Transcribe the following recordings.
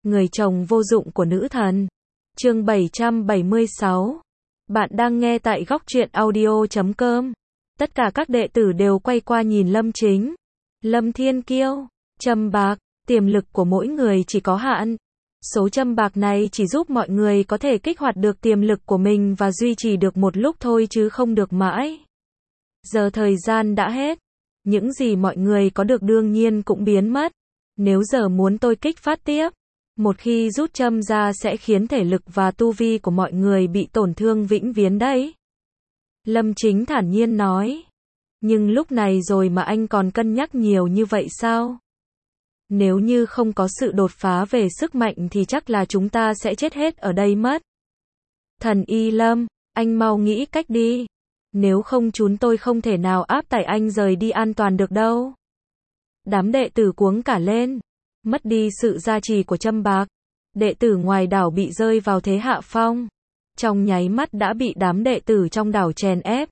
người chồng vô dụng của nữ thần. Chương 776. Bạn đang nghe tại góc truyện audio.com. Tất cả các đệ tử đều quay qua nhìn Lâm Chính. Lâm Thiên Kiêu, châm bạc, tiềm lực của mỗi người chỉ có hạn. Số châm bạc này chỉ giúp mọi người có thể kích hoạt được tiềm lực của mình và duy trì được một lúc thôi chứ không được mãi. Giờ thời gian đã hết. Những gì mọi người có được đương nhiên cũng biến mất. Nếu giờ muốn tôi kích phát tiếp, một khi rút châm ra sẽ khiến thể lực và tu vi của mọi người bị tổn thương vĩnh viễn đấy. Lâm Chính thản nhiên nói. Nhưng lúc này rồi mà anh còn cân nhắc nhiều như vậy sao? Nếu như không có sự đột phá về sức mạnh thì chắc là chúng ta sẽ chết hết ở đây mất. Thần Y Lâm, anh mau nghĩ cách đi. Nếu không chúng tôi không thể nào áp tải anh rời đi an toàn được đâu. Đám đệ tử cuống cả lên. Mất đi sự gia trì của châm bạc. Đệ tử ngoài đảo bị rơi vào thế hạ phong. Trong nháy mắt đã bị đám đệ tử trong đảo chèn ép.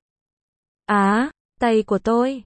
Tay của tôi.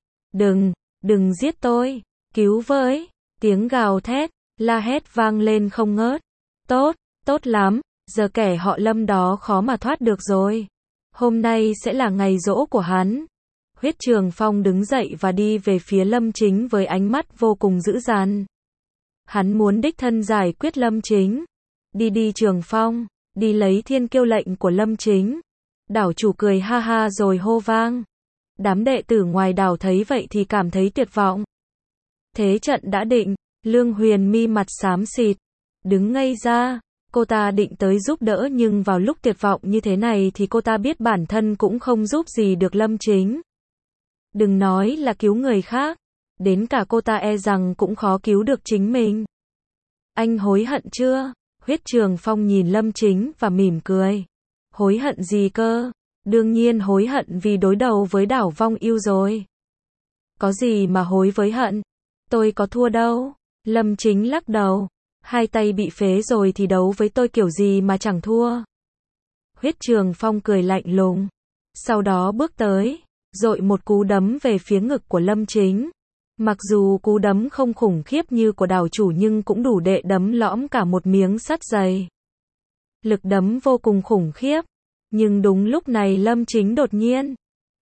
Đừng giết tôi. Cứu với. Tiếng gào thét, la hét vang lên không ngớt. Tốt lắm, giờ kẻ họ Lâm đó khó mà thoát được rồi. Hôm nay sẽ là ngày giỗ của hắn. Huyết Trường Phong đứng dậy và đi về phía Lâm Chính với ánh mắt vô cùng dữ dằn. Hắn muốn đích thân giải quyết Lâm Chính. Đi Trường Phong, đi lấy thiên kiêu lệnh của Lâm Chính. Đảo chủ cười ha ha rồi hô vang. Đám đệ tử ngoài đảo thấy vậy thì cảm thấy tuyệt vọng. Thế trận đã định, Lương Huyền Mi mặt xám xịt, đứng ngây ra. Cô ta định tới giúp đỡ nhưng vào lúc tuyệt vọng như thế này thì cô ta biết bản thân cũng không giúp gì được Lâm Chính. Đừng nói là cứu người khác, đến cả cô ta e rằng cũng khó cứu được chính mình. Anh hối hận chưa? Huyết Trường Phong nhìn Lâm Chính và mỉm cười. Hối hận gì cơ? Đương nhiên hối hận vì đối đầu với đảo Vong Yêu rồi. Có gì mà hối với hận? Tôi có thua đâu. Lâm Chính lắc đầu. Hai tay bị phế rồi thì đấu với tôi kiểu gì mà chẳng thua. Huyết Trường Phong cười lạnh lùng. Sau đó bước tới, dội một cú đấm về phía ngực của Lâm Chính. Mặc dù cú đấm không khủng khiếp như của đảo chủ nhưng cũng đủ để đấm lõm cả một miếng sắt dày. Lực đấm vô cùng khủng khiếp. Nhưng đúng lúc này Lâm Chính đột nhiên,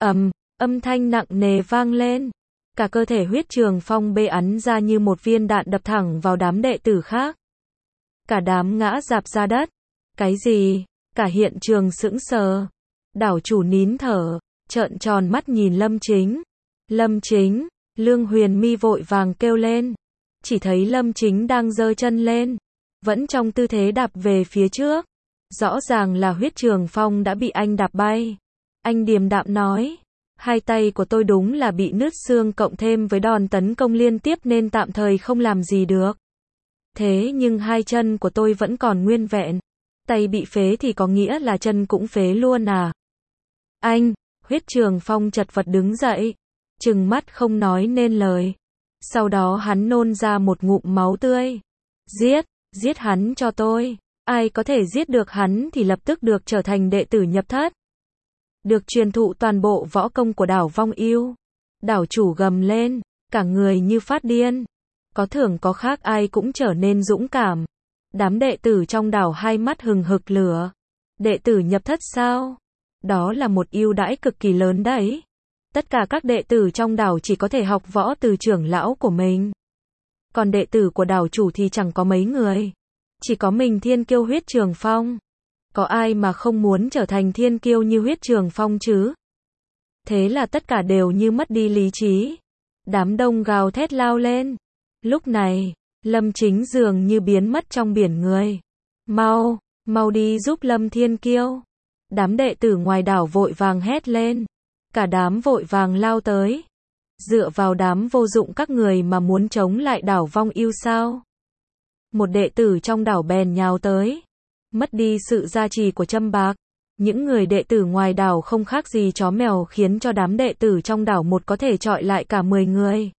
âm thanh nặng nề vang lên. Cả cơ thể Huyết Trường Phong bê ắn ra như một viên đạn đập thẳng vào đám đệ tử khác. Cả đám ngã rạp ra đất. Cái gì? Cả hiện trường sững sờ. Đảo chủ nín thở, trợn tròn mắt nhìn Lâm Chính. Lâm Chính, Lương Huyền Mi vội vàng kêu lên. Chỉ thấy Lâm Chính đang giơ chân lên, vẫn trong tư thế đạp về phía trước. Rõ ràng là Huyết Trường Phong đã bị anh đạp bay. Anh điềm đạm nói. Hai tay của tôi đúng là bị nứt xương cộng thêm với đòn tấn công liên tiếp nên tạm thời không làm gì được. Thế nhưng hai chân của tôi vẫn còn nguyên vẹn. Tay bị phế thì có nghĩa là chân cũng phế luôn à? Anh, Huyết Trường Phong chật vật đứng dậy, trừng mắt không nói nên lời. Sau đó hắn nôn ra một ngụm máu tươi. Giết hắn cho tôi. Ai có thể giết được hắn thì lập tức được trở thành đệ tử nhập thất. Được truyền thụ toàn bộ võ công của đảo Vong Yêu. Đảo chủ gầm lên, cả người như phát điên. Có thưởng có khác ai cũng trở nên dũng cảm. Đám đệ tử trong đảo hai mắt hừng hực lửa. Đệ tử nhập thất sao? Đó là một ưu đãi cực kỳ lớn đấy. Tất cả các đệ tử trong đảo chỉ có thể học võ từ trưởng lão của mình. Còn đệ tử của đảo chủ thì chẳng có mấy người. Chỉ có mình thiên kiêu Huyết Trường Phong. Có ai mà không muốn trở thành thiên kiêu như Huyết Trường Phong chứ? Thế là tất cả đều như mất đi lý trí. Đám đông gào thét lao lên. Lúc này, Lâm Chính dường như biến mất trong biển người. Mau đi giúp Lâm Thiên Kiêu. Đám đệ tử ngoài đảo vội vàng hét lên. Cả đám vội vàng lao tới. Dựa vào đám vô dụng các người mà muốn chống lại đảo Vong Yêu sao? Một đệ tử trong đảo bèn nhào tới. Mất đi sự gia trì của châm bạc. Những người đệ tử ngoài đảo không khác gì chó mèo khiến cho đám đệ tử trong đảo một có thể chọi lại cả 10 người.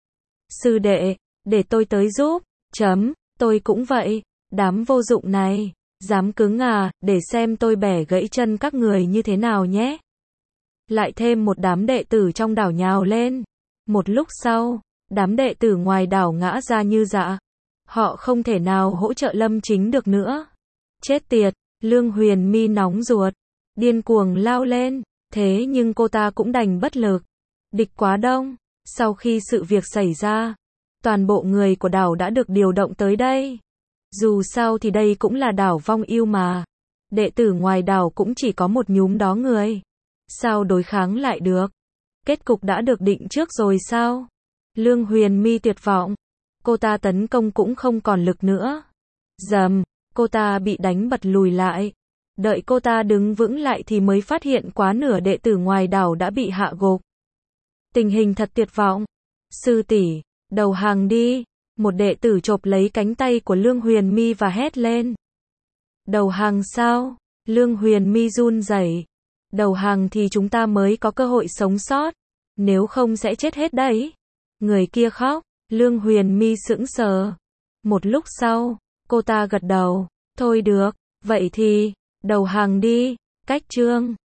Sư đệ, để tôi tới giúp. Tôi cũng vậy. Đám vô dụng này, dám cứng à, để xem tôi bẻ gãy chân các người như thế nào nhé. Lại thêm một đám đệ tử trong đảo nhào lên. Một lúc sau, đám đệ tử ngoài đảo ngã ra như dã. Họ không thể nào hỗ trợ Lâm Chính được nữa. Chết tiệt, Lương Huyền My nóng ruột, điên cuồng lao lên, thế nhưng cô ta cũng đành bất lực. Địch quá đông, sau khi sự việc xảy ra, toàn bộ người của đảo đã được điều động tới đây. Dù sao thì đây cũng là đảo Vong Ưu mà. Đệ tử ngoài đảo cũng chỉ có một nhúm đó người. Sao đối kháng lại được? Kết cục đã được định trước rồi sao? Lương Huyền My tuyệt vọng. Cô ta tấn công cũng không còn lực nữa. Dầm, cô ta bị đánh bật lùi lại. Đợi cô ta đứng vững lại thì mới phát hiện quá nửa đệ tử ngoài đảo đã bị hạ gục. Tình hình thật tuyệt vọng. Sư tỷ, đầu hàng đi. Một đệ tử chộp lấy cánh tay của Lương Huyền My và hét lên. Đầu hàng sao? Lương Huyền My run rẩy. Đầu hàng thì chúng ta mới có cơ hội sống sót. Nếu không sẽ chết hết đấy. Người kia khóc. Lương Huyền My sững sờ. Một lúc sau, cô ta gật đầu. Thôi được, vậy thì, đầu hàng đi. Cách chương